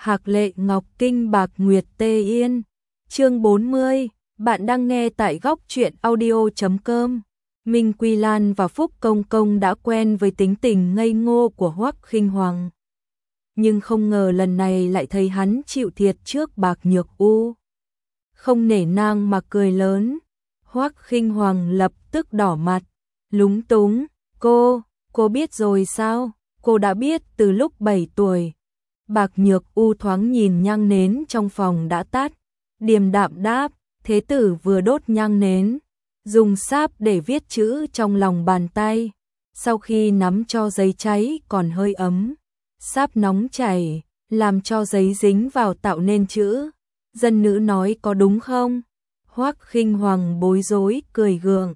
Hạc Lệ Ngọc Kinh Bạc Nguyệt Tê Yên. Chương 40, bạn đang nghe tại góc truyện audio.com. Minh Quy Lan và Phúc Công Công đã quen với tính tình ngây ngô của Hoắc Khinh Hoàng. Nhưng không ngờ lần này lại thấy hắn chịu thiệt trước Bạc Nhược U. Không nể nang mà cười lớn. Hoắc Khinh Hoàng lập tức đỏ mặt, lúng túng. Cô biết rồi sao? Cô đã biết từ lúc 7 tuổi. Bạc Nhược U thoáng nhìn nhang nến trong phòng đã tắt, điềm đạm đáp, thế tử vừa đốt nhang nến, dùng sáp để viết chữ trong lòng bàn tay. Sau khi nắm cho giấy cháy còn hơi ấm, sáp nóng chảy, làm cho giấy dính vào tạo nên chữ. Dân nữ nói có đúng không? Hoắc Khinh Hoàng bối rối cười gượng.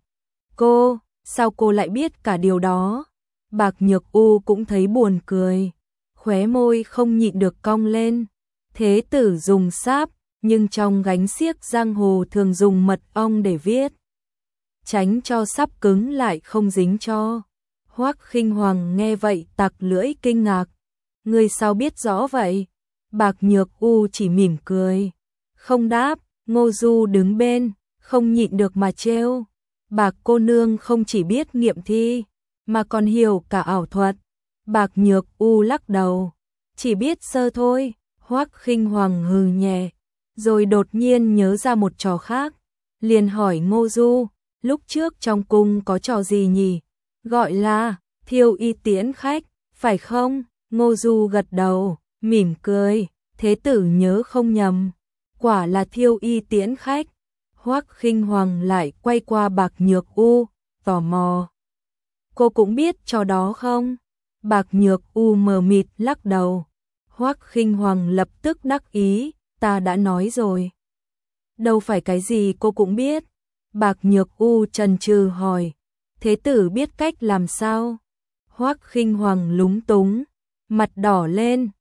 Sao cô lại biết cả điều đó? Bạc Nhược U cũng thấy buồn cười, khóe môi không nhịn được cong lên. Thế tử dùng sáp, nhưng trong gánh xiếc giang hồ thường dùng mật ong để viết, tránh cho sáp cứng lại không dính cho. Hoắc Khinh Hoàng nghe vậy tặc lưỡi kinh ngạc. Người sao biết rõ vậy? Bạc Nhược U chỉ mỉm cười, không đáp. Ngô Du đứng bên, không nhịn được mà trêu. Bạc cô nương không chỉ biết nghiệm thi, mà còn hiểu cả ảo thuật. Bạc Nhược U lắc đầu, chỉ biết sơ thôi. Hoắc Khinh Hoàng hừ nhẹ, rồi đột nhiên nhớ ra một trò khác, liền hỏi Ngô Du, lúc trước trong cung có trò gì nhỉ? Gọi là thiêu y tiễn khách, phải không? Ngô Du gật đầu, mỉm cười, thế tử nhớ không nhầm, quả là thiêu y tiễn khách. Hoắc Khinh Hoàng lại quay qua Bạc Nhược U, tò mò. Cô cũng biết trò đó không? Bạc Nhược U mờ mịt lắc đầu. Hoắc Khinh Hoàng lập tức đắc ý, ta đã nói rồi. Đâu phải cái gì cô cũng biết. Bạc Nhược U chần chừ hỏi, thế tử biết cách làm sao? Hoắc Khinh Hoàng lúng túng, mặt đỏ lên,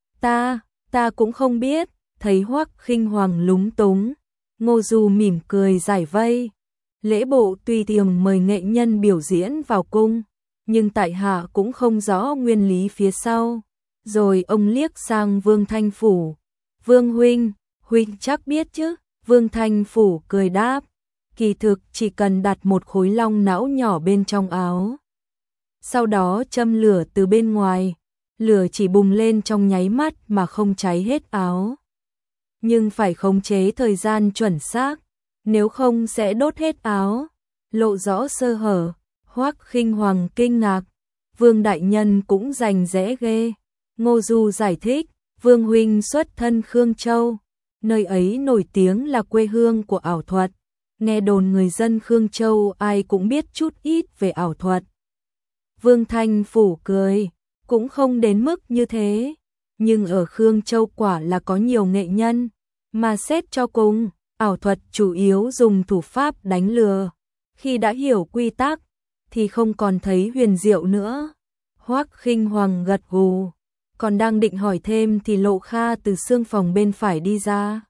ta cũng không biết. Thấy Hoắc Khinh Hoàng lúng túng, Ngô Du mỉm cười giải vây. Lễ bộ tuy tiềm mời nghệ nhân biểu diễn vào cung, nhưng tại hạ cũng không rõ nguyên lý phía sau. Rồi ông liếc sang Vương Thanh Phủ. Vương huynh chắc biết chứ? Vương Thanh Phủ cười đáp, kỳ thực chỉ cần đặt một khối long não nhỏ bên trong áo, sau đó châm lửa từ bên ngoài, lửa chỉ bùng lên trong nháy mắt mà không cháy hết áo. Nhưng phải khống chế thời gian chuẩn xác, nếu không sẽ đốt hết áo, lộ rõ sơ hở. Hoắc Khinh Hoàng kinh ngạc, Vương đại nhân cũng rành rẽ ghê. Ngô Du giải thích, Vương huynh xuất thân Khương Châu, nơi ấy nổi tiếng là quê hương của ảo thuật. Nghe đồn người dân Khương Châu ai cũng biết chút ít về ảo thuật. Vương Thanh Phủ cười, cũng không đến mức như thế, nhưng ở Khương Châu quả là có nhiều nghệ nhân, mà xét cho cùng, ảo thuật chủ yếu dùng thủ pháp đánh lừa. Khi đã hiểu quy tắc, thì không còn thấy huyền diệu nữa. Hoắc Khinh Hoàng gật gù, còn đang định hỏi thêm thì Lộ Kha từ xương phòng bên phải đi ra.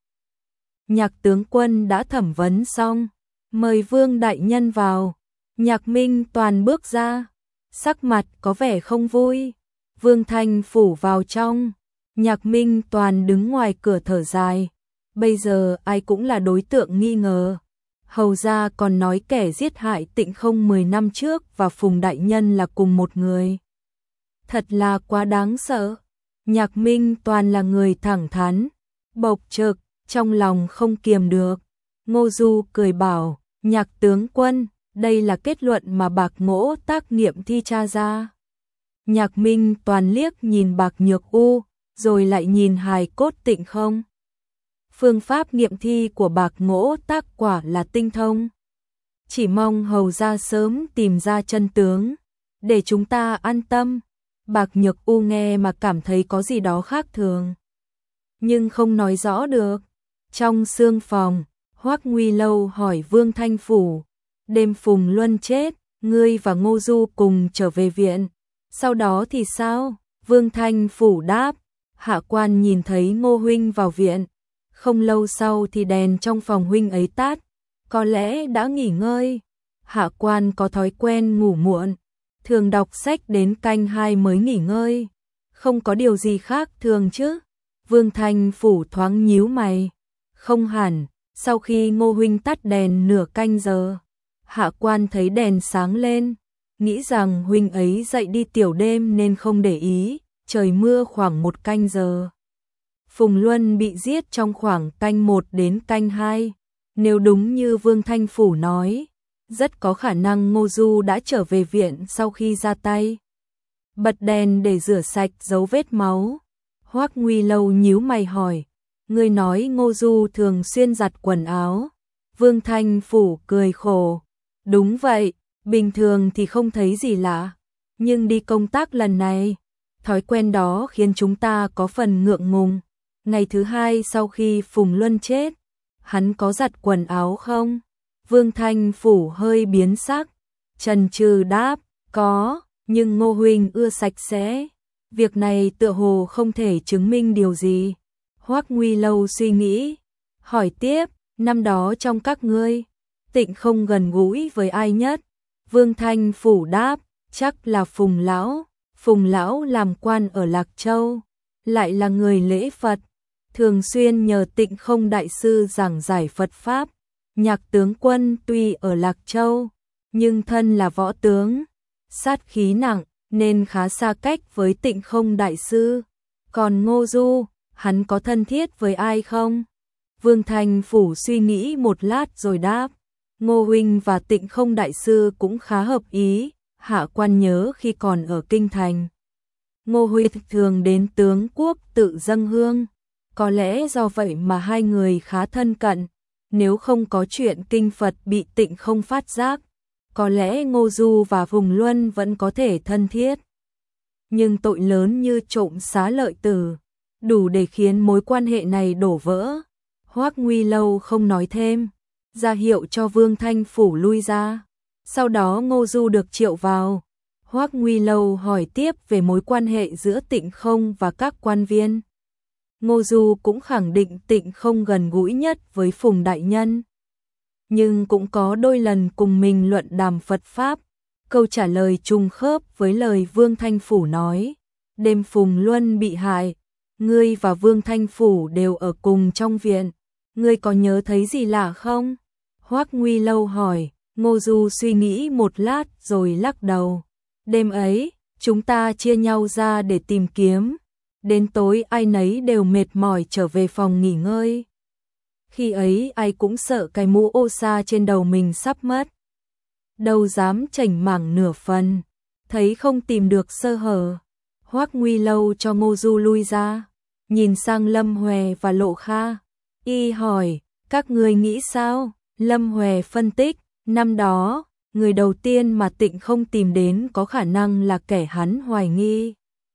Nhạc tướng quân đã thẩm vấn xong, mời Vương đại nhân vào. Nhạc Minh Toàn bước ra, sắc mặt có vẻ không vui. Vương Thanh Phủ vào trong, Nhạc Minh Toàn đứng ngoài cửa thở dài. Bây giờ ai cũng là đối tượng nghi ngờ. Hầu ra còn nói kẻ giết hại Tịnh Không 10 năm trước và Phùng đại nhân là cùng một người. Thật là quá đáng sợ. Nhạc Minh Toàn là người thẳng thắn, bộc trực, trong lòng không kiềm được. Ngô Du cười bảo, Nhạc tướng quân, đây là kết luận mà Bạc Mỗ tác nghiệm thi tra ra. Nhạc Minh Toàn liếc nhìn Bạc Nhược U, rồi lại nhìn hài cốt Tịnh Không. Phương pháp nghiệm thi của Bạc Mỗ tác quả là tinh thông. Chỉ mong hầu ra sớm tìm ra chân tướng, để chúng ta an tâm. Bạc Nhược U nghe mà cảm thấy có gì đó khác thường, nhưng không nói rõ được. Trong xương phòng, Hoắc Nguy Lâu hỏi Vương Thanh Phủ, đêm Phùng Luân chết, ngươi và Ngô Du cùng trở về viện, sau đó thì sao? Vương Thanh Phủ đáp, hạ quan nhìn thấy Ngô huynh vào viện, không lâu sau thì đèn trong phòng huynh ấy tắt, có lẽ đã nghỉ ngơi. Hạ quan có thói quen ngủ muộn, thường đọc sách đến canh 2 mới nghỉ ngơi, không có điều gì khác thường chứ? Vương Thanh Phủ thoáng nhíu mày. Không hẳn, sau khi Ngô huynh tắt đèn nửa canh giờ, hạ quan thấy đèn sáng lên, nghĩ rằng huynh ấy dậy đi tiểu đêm nên không để ý, trời mưa khoảng 1 canh giờ. Phùng Luân bị giết trong khoảng canh 1 đến canh 2, nếu đúng như Vương Thanh Phủ nói, rất có khả năng Ngô Du đã trở về viện sau khi ra tay. Bật đèn để rửa sạch dấu vết máu. Hoắc Nguy Lâu nhíu mày hỏi, ngươi nói Ngô Du thường xuyên giặt quần áo? Vương Thanh Phủ cười khổ, đúng vậy, bình thường thì không thấy gì lạ, nhưng đi công tác lần này, thói quen đó khiến chúng ta có phần ngượng ngùng. Ngày thứ 2 sau khi Phùng Luân chết, hắn có giặt quần áo không? Vương Thanh Phủ hơi biến sắc, chần chừ đáp, có, nhưng Ngô huynh ưa sạch sẽ. Việc này tựa hồ không thể chứng minh điều gì. Hoắc Nguy Lâu suy nghĩ, hỏi tiếp, năm đó trong các ngươi, Tịnh Không gần gũi với ai nhất? Vương Thanh Phủ đáp, chắc là Phùng Lão. Phùng Lão làm quan ở Lạc Châu, lại là người lễ Phật, thường xuyên nhờ Tịnh Không đại sư giảng giải Phật Pháp. Nhạc tướng quân tuy ở Lạc Châu, nhưng thân là võ tướng, sát khí nặng, nên khá xa cách với Tịnh Không đại sư. Còn Ngô Du, hắn có thân thiết với ai không? Vương Thanh Phủ suy nghĩ một lát rồi đáp, Ngô huynh và Tịnh Không đại sư cũng khá hợp ý, hạ quan nhớ khi còn ở kinh thành, Ngô huynh thường đến tướng quốc tự dâng hương, có lẽ do vậy mà hai người khá thân cận, nếu không có chuyện kinh Phật bị Tịnh Không phát giác, có lẽ Ngô Du và Phùng Luân vẫn có thể thân thiết. Nhưng tội lớn như trộm xá lợi tử, đủ để khiến mối quan hệ này đổ vỡ. Hoắc Nguy Lâu không nói thêm, ra hiệu cho Vương Thanh Phủ lui ra. Sau đó Ngô Du được triệu vào. Hoắc Nguy Lâu hỏi tiếp về mối quan hệ giữa Tịnh Không và các quan viên. Ngô Du cũng khẳng định Tịnh Không gần gũi nhất với Phùng đại nhân, nhưng cũng có đôi lần cùng mình luận đàm Phật Pháp. Câu trả lời trùng khớp với lời Vương Thanh Phủ nói. Đêm Phùng Luân bị hại, ngươi và Vương Thanh Phủ đều ở cùng trong viện, ngươi có nhớ thấy gì lạ không? Hoắc Nguy Lâu hỏi. Ngô Du suy nghĩ một lát rồi lắc đầu. Đêm ấy, chúng ta chia nhau ra để tìm kiếm. Đến tối ai nấy đều mệt mỏi trở về phòng nghỉ ngơi. Khi ấy ai cũng sợ cái mũ ô sa trên đầu mình sắp mất, đâu dám chảnh mảng nửa phần. Thấy không tìm được sơ hở, Hoắc Nguy Lâu cho Ngô Du lui ra, nhìn sang Lâm Huệ và Lộ Kha, y hỏi, các ngươi nghĩ sao? Lâm Huệ phân tích, năm đó, người đầu tiên mà Tịnh Không tìm đến có khả năng là kẻ hắn hoài nghi.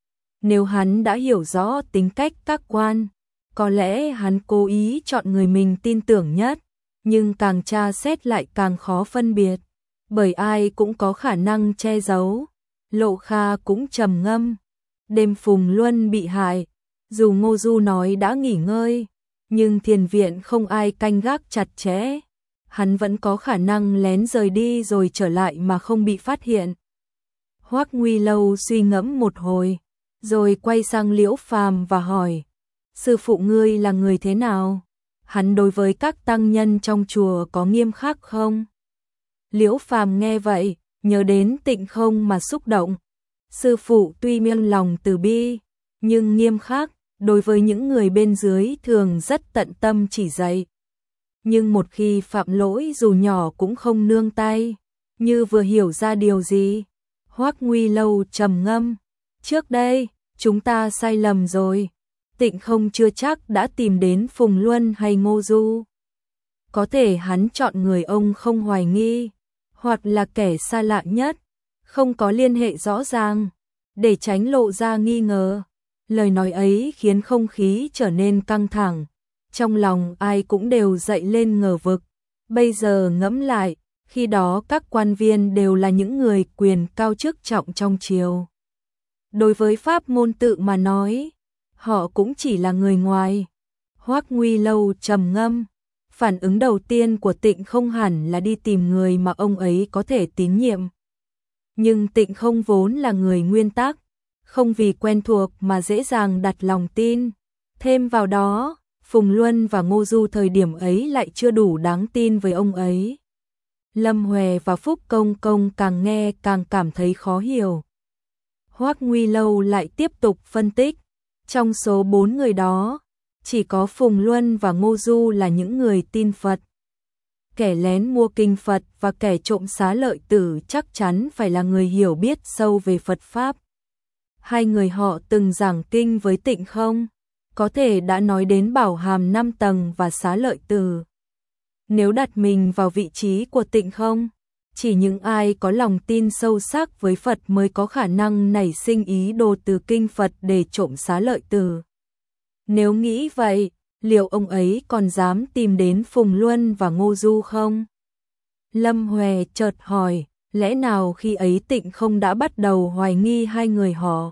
Nếu hắn đã hiểu rõ tính cách các quan, có lẽ hắn cố ý chọn người mình tin tưởng nhất, nhưng càng tra xét lại càng khó phân biệt, bởi ai cũng có khả năng che giấu. Lộ Kha cũng trầm ngâm. Đêm Phùng Luân bị hại, dù Ngô Du nói đã nghỉ ngơi, nhưng thiền viện không ai canh gác chặt chẽ, hắn vẫn có khả năng lén rời đi rồi trở lại mà không bị phát hiện. Hoắc Nguy Lâu suy ngẫm một hồi, rồi quay sang Liễu Phàm và hỏi, sư phụ ngươi là người thế nào? Hắn đối với các tăng nhân trong chùa có nghiêm khắc không? Liễu Phàm nghe vậy, nhớ đến Tịnh Không mà xúc động. Sư phụ tuy miên lòng từ bi, nhưng nghiêm khắc, đối với những người bên dưới thường rất tận tâm chỉ dạy. Nhưng một khi phạm lỗi dù nhỏ cũng không nương tay, như vừa hiểu ra điều gì. Hoắc Nguy Lâu trầm ngâm, trước đây, chúng ta sai lầm rồi. Tịnh Không chưa chắc đã tìm đến Phùng Luân hay Ngô Du. Có thể hắn chọn người ông không hoài nghi, hoặc là kẻ xa lạ nhất, không có liên hệ rõ ràng, để tránh lộ ra nghi ngờ. Lời nói ấy khiến không khí trở nên căng thẳng, trong lòng ai cũng đều dậy lên ngờ vực. Bây giờ ngẫm lại, khi đó các quan viên đều là những người quyền cao chức trọng trong triều. Đối với pháp môn tự mà nói, họ cũng chỉ là người ngoài. Hoắc Nguy Lâu trầm ngâm, phản ứng đầu tiên của Tịnh Không hẳn là đi tìm người mà ông ấy có thể tín nhiệm. Nhưng Tịnh Không vốn là người nguyên tắc, không vì quen thuộc mà dễ dàng đặt lòng tin. Thêm vào đó, Phùng Luân và Ngô Du thời điểm ấy lại chưa đủ đáng tin với ông ấy. Lâm Huệ và Phúc Công Công càng nghe càng cảm thấy khó hiểu. Hoắc Nguy Lâu lại tiếp tục phân tích, trong số 4 người đó, chỉ có Phùng Luân và Ngô Du là những người tin Phật. Kẻ lén mua kinh Phật và kẻ trộm xá lợi tử chắc chắn phải là người hiểu biết sâu về Phật Pháp. Hai người họ từng giảng kinh với Tịnh Không, có thể đã nói đến bảo hàm 5 tầng và xá lợi tử. Nếu đặt mình vào vị trí của Tịnh Không, chỉ những ai có lòng tin sâu sắc với Phật mới có khả năng nảy sinh ý đồ từ kinh Phật để trộm xá lợi tử. Nếu nghĩ vậy, liệu ông ấy còn dám tìm đến Phùng Luân và Ngô Du không? Lâm Huệ chợt hỏi, lẽ nào khi ấy Tịnh Không đã bắt đầu hoài nghi hai người họ?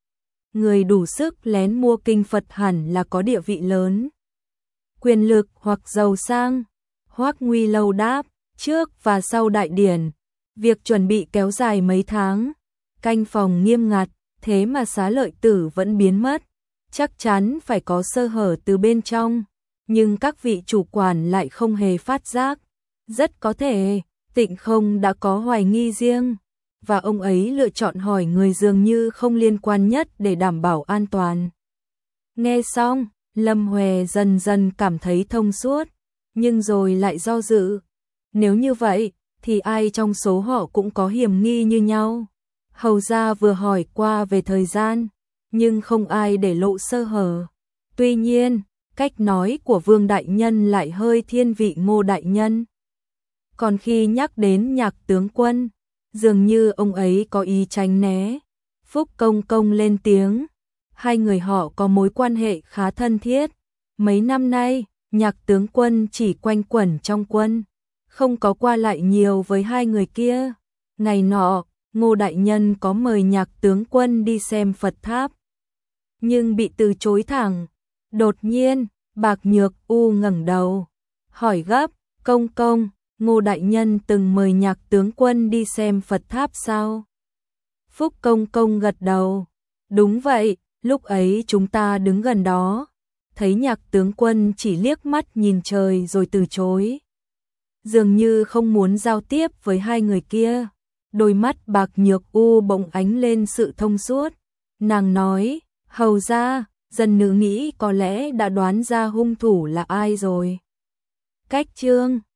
Người đủ sức lén mua kinh Phật hẳn là có địa vị lớn, quyền lực hoặc giàu sang. Hoắc Nguy Lâu đáp, trước và sau đại điển, việc chuẩn bị kéo dài mấy tháng, canh phòng nghiêm ngặt, thế mà xá lợi tử vẫn biến mất, chắc chắn phải có sơ hở từ bên trong, nhưng các vị chủ quản lại không hề phát giác. Rất có thể, Tịnh Không đã có hoài nghi riêng, và ông ấy lựa chọn hỏi người dường như không liên quan nhất để đảm bảo an toàn. Nghe xong, Lâm Huệ dần dần cảm thấy thông suốt, nhưng rồi lại do dự. Nếu như vậy, thì ai trong số họ cũng có hiểm nghi như nhau. Hầu ra vừa hỏi qua về thời gian, nhưng không ai để lộ sơ hở. Tuy nhiên, cách nói của Vương Đại Nhân lại hơi thiên vị Ngô Đại Nhân. Còn khi nhắc đến Nhạc tướng quân, dường như ông ấy có ý tránh né. Phúc Công Công lên tiếng, hai người họ có mối quan hệ khá thân thiết. Mấy năm nay, Nhạc tướng quân chỉ quanh quẩn trong quân, không có qua lại nhiều với hai người kia. Ngày nọ, Ngô Đại Nhân có mời Nhạc tướng quân đi xem Phật tháp, nhưng bị từ chối thẳng. Đột nhiên, Bạc Nhược U ngẩng đầu, hỏi gấp, Công Công, Ngô Đại Nhân từng mời Nhạc tướng quân đi xem Phật tháp sao? Phúc Công Công gật đầu, đúng vậy, lúc ấy chúng ta đứng gần đó, thấy Nhạc tướng quân chỉ liếc mắt nhìn trời rồi từ chối. Dường như không muốn giao tiếp với hai người kia. Đôi mắt Bạc Nhược U bỗng ánh lên sự thông suốt. Nàng nói, hầu ra, dân nữ nghĩ có lẽ đã đoán ra hung thủ là ai rồi. Cách chương